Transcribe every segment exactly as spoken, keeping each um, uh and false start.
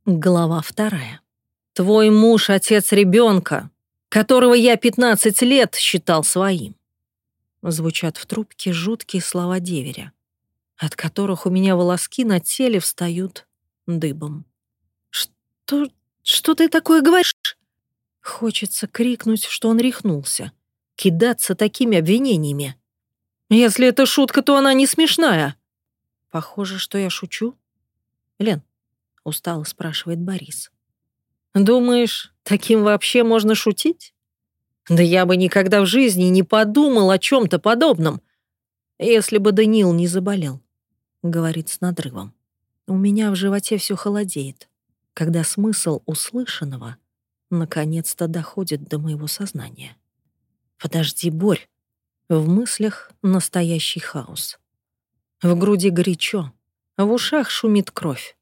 Глава вторая. Твой муж — отец ребенка, которого я пятнадцать лет считал своим. Звучат в трубке жуткие слова деверя, от которых у меня волоски на теле встают дыбом. Что... что ты такое говоришь? Хочется крикнуть, что он рехнулся, кидаться такими обвинениями. Если это шутка, то она не смешная. Похоже, что я шучу. Лен, устало спрашивает Борис. Думаешь, таким вообще можно шутить? Да я бы никогда в жизни не подумал о чем-то подобном, если бы Даниил не заболел, говорит с надрывом. У меня в животе все холодеет, когда смысл услышанного наконец-то доходит до моего сознания. Подожди, Борь. В мыслях настоящий хаос. В груди горячо, в ушах шумит кровь.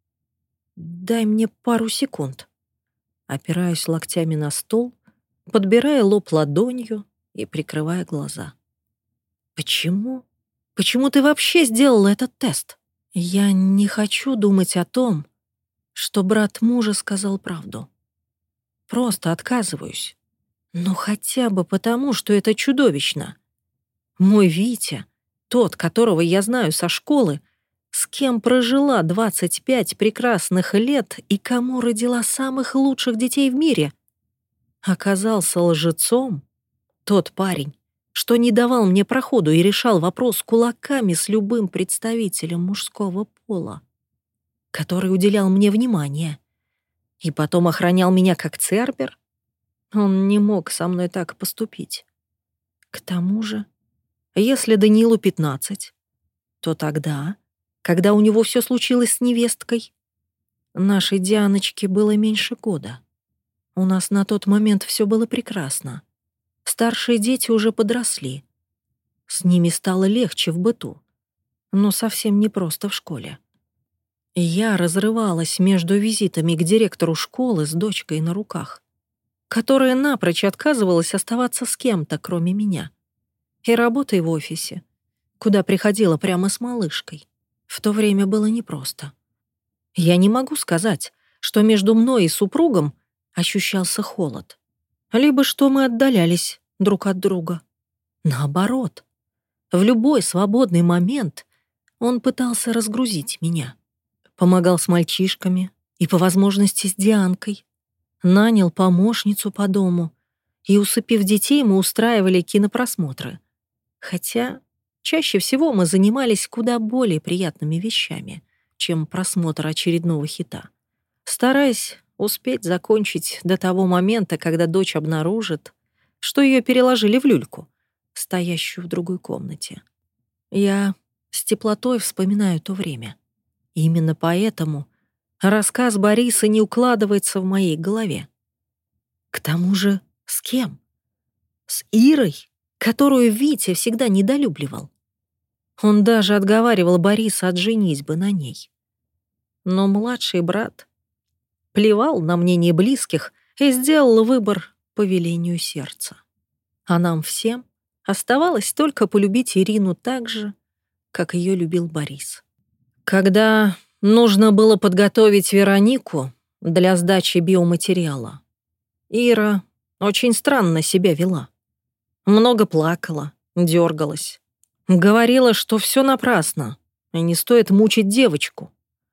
Дай мне пару секунд. Опираюсь локтями на стол, подбирая лоб ладонью и прикрывая глаза. Почему? Почему ты вообще сделала этот тест? Я не хочу думать о том, что брат мужа сказал правду. Просто отказываюсь. Но хотя бы потому, что это чудовищно. Мой Витя, тот, которого я знаю со школы, с кем прожила двадцать пять прекрасных лет и кому родила самых лучших детей в мире, оказался лжецом. Тот парень, что не давал мне проходу и решал вопрос кулаками с любым представителем мужского пола, который уделял мне внимание и потом охранял меня как цербер. Он не мог со мной так поступить. К тому же, если Даниилу пятнадцать, то тогда, когда у него все случилось с невесткой, нашей Дианочке было меньше года. У нас на тот момент все было прекрасно. Старшие дети уже подросли. С ними стало легче в быту, но совсем не просто в школе. Я разрывалась между визитами к директору школы с дочкой на руках, которая напрочь отказывалась оставаться с кем-то, кроме меня, и работой в офисе, куда приходила прямо с малышкой. В то время было непросто. Я не могу сказать, что между мной и супругом ощущался холод, либо что мы отдалялись друг от друга. Наоборот, в любой свободный момент он пытался разгрузить меня. Помогал с мальчишками и, по возможности, с Дианкой. Нанял помощницу по дому, и, усыпив детей, мы устраивали кинопросмотры. Хотя чаще всего мы занимались куда более приятными вещами, чем просмотр очередного хита, стараясь успеть закончить до того момента, когда дочь обнаружит, что ее переложили в люльку, стоящую в другой комнате. Я с теплотой вспоминаю то время. И именно поэтому рассказ Бориса не укладывается в моей голове. К тому же с кем? С Ирой, которую Витя всегда недолюбливал. Он даже отговаривал Бориса от женитьбы на ней. Но младший брат плевал на мнение близких и сделал выбор по велению сердца. А нам всем оставалось только полюбить Ирину так же, как ее любил Борис. Когда нужно было подготовить Веронику для сдачи биоматериала, Ира очень странно себя вела. Много плакала, дергалась. Говорила, что все напрасно, и не стоит мучить девочку.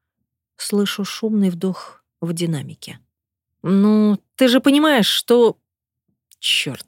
Слышу шумный вдох в динамике. «Ну, ты же понимаешь, что...» Черт.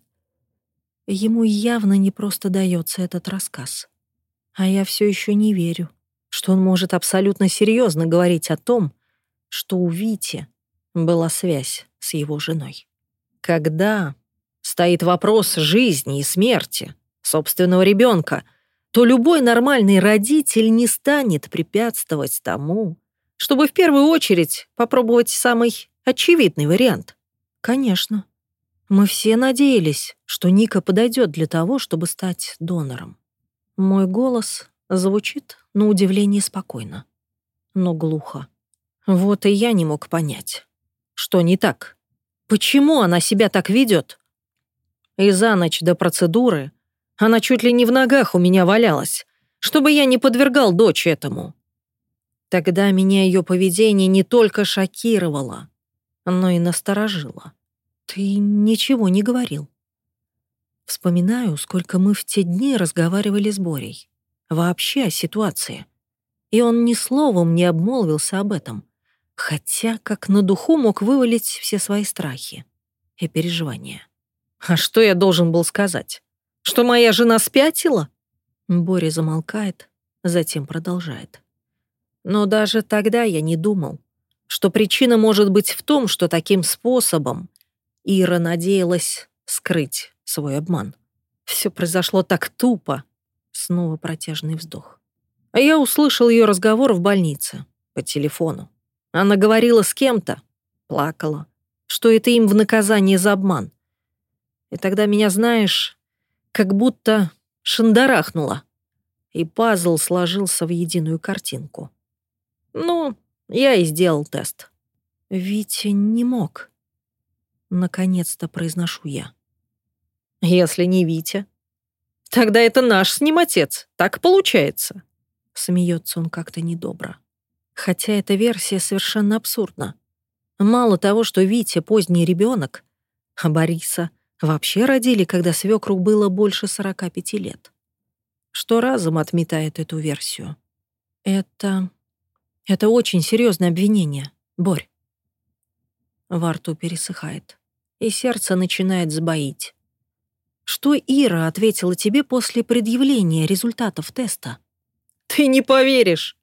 Ему явно не просто дается этот рассказ. А я все еще не верю, что он может абсолютно серьезно говорить о том, что у Вити была связь с его женой. Когда стоит вопрос жизни и смерти собственного ребенка, то любой нормальный родитель не станет препятствовать тому, чтобы в первую очередь попробовать самый очевидный вариант. Конечно, мы все надеялись, что Ника подойдет для того, чтобы стать донором. Мой голос звучит на удивление спокойно, но глухо. Вот и я не мог понять, что не так. Почему она себя так ведет? И за ночь до процедуры она чуть ли не в ногах у меня валялась, чтобы я не подвергал дочь этому. Тогда меня ее поведение не только шокировало, но и насторожило. Ты ничего не говорил. Вспоминаю, сколько мы в те дни разговаривали с Борей. Вообще о ситуации. И он ни словом не обмолвился об этом. Хотя как на духу мог вывалить все свои страхи и переживания. А что я должен был сказать? Что моя жена спятила? Боря замолкает, затем продолжает. Но даже тогда я не думал, что причина может быть в том, что таким способом Ира надеялась скрыть свой обман. Все произошло так тупо. Снова протяжный вздох. А я услышал ее разговор в больнице по телефону. Она говорила с кем-то, плакала, что это им в наказание за обман. И тогда меня, знаешь, как будто шандарахнуло, и пазл сложился в единую картинку. Ну, я и сделал тест. Витя не мог. Наконец-то произношу я. Если не Витя, тогда это наш с ним отец. Так получается. Смеется он как-то недобро. Хотя эта версия совершенно абсурдна. Мало того, что Витя поздний ребенок, а Бориса вообще родили, когда свекру было больше сорока пяти лет. Что разум отметает эту версию. Это... это очень серьезное обвинение, Борь. Во рту пересыхает, и сердце начинает сбоить. Что Ира ответила тебе после предъявления результатов теста? Ты не поверишь!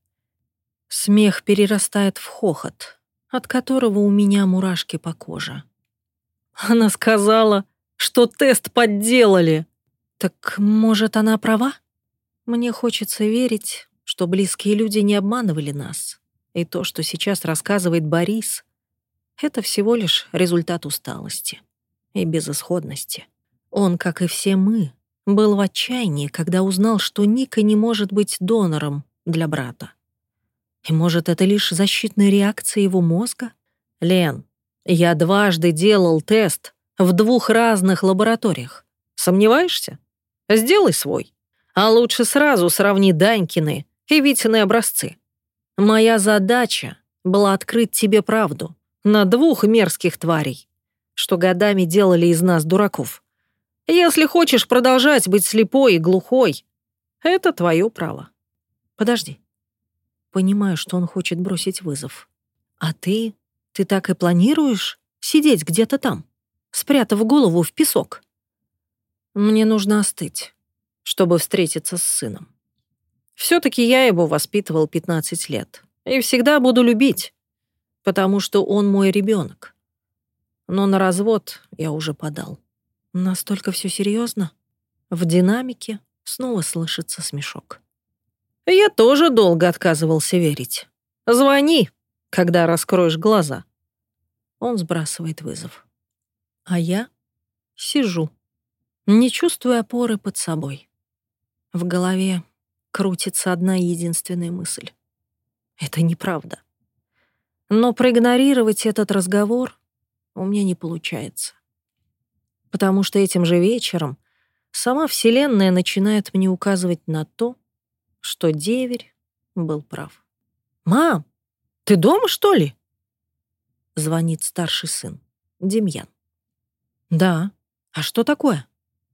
Смех перерастает в хохот, от которого у меня мурашки по коже. Она сказала, что тест подделали. Так, может, она права? Мне хочется верить, что близкие люди не обманывали нас. И то, что сейчас рассказывает Борис, это всего лишь результат усталости и безысходности. Он, как и все мы, был в отчаянии, когда узнал, что Ника не может быть донором для брата. И может, это лишь защитная реакция его мозга? Лен, я дважды делал тест в двух разных лабораториях. Сомневаешься? Сделай свой. А лучше сразу сравни Данькины и Витины образцы. Моя задача была открыть тебе правду на двух мерзких тварей, что годами делали из нас дураков. Если хочешь продолжать быть слепой и глухой, это твое право. Подожди. Понимаю, что он хочет бросить вызов. А ты? Ты так и планируешь сидеть где-то там, спрятав голову в песок? Мне нужно остыть, чтобы встретиться с сыном. Все-таки я его воспитывал пятнадцать лет и всегда буду любить, потому что он мой ребенок. Но на развод я уже подал. Настолько все серьезно? В динамике снова слышится смешок. Я тоже долго отказывался верить. Звони, когда раскроешь глаза. Он сбрасывает вызов. А я сижу, не чувствуя опоры под собой. В голове крутится одна единственная мысль. Это неправда. Но проигнорировать этот разговор у меня не получается. Потому что этим же вечером сама Вселенная начинает мне указывать на то, что деверь был прав. «Мам, ты дома, что ли?» Звонит старший сын, Демьян. «Да. А что такое?»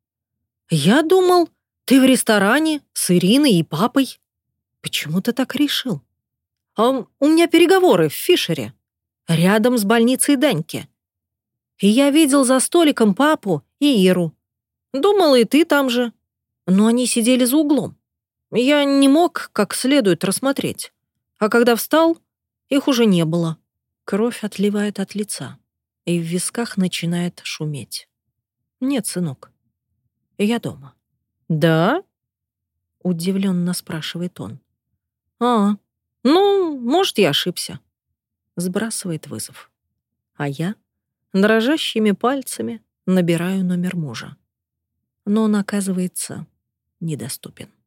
«Я думал, ты в ресторане с Ириной и папой. Почему ты так решил?» А «У меня переговоры в Фишере, рядом с больницей Даньки. И я видел за столиком папу и Иру. Думал, и ты там же. Но они сидели за углом. Я не мог как следует рассмотреть. А когда встал, их уже не было. Кровь отливает от лица, и в висках начинает шуметь. «Нет, сынок, я дома». «Да?» — удивленно спрашивает он. «А, ну, может, я ошибся». Сбрасывает вызов. А я дрожащими пальцами набираю номер мужа. Но он, оказывается, недоступен.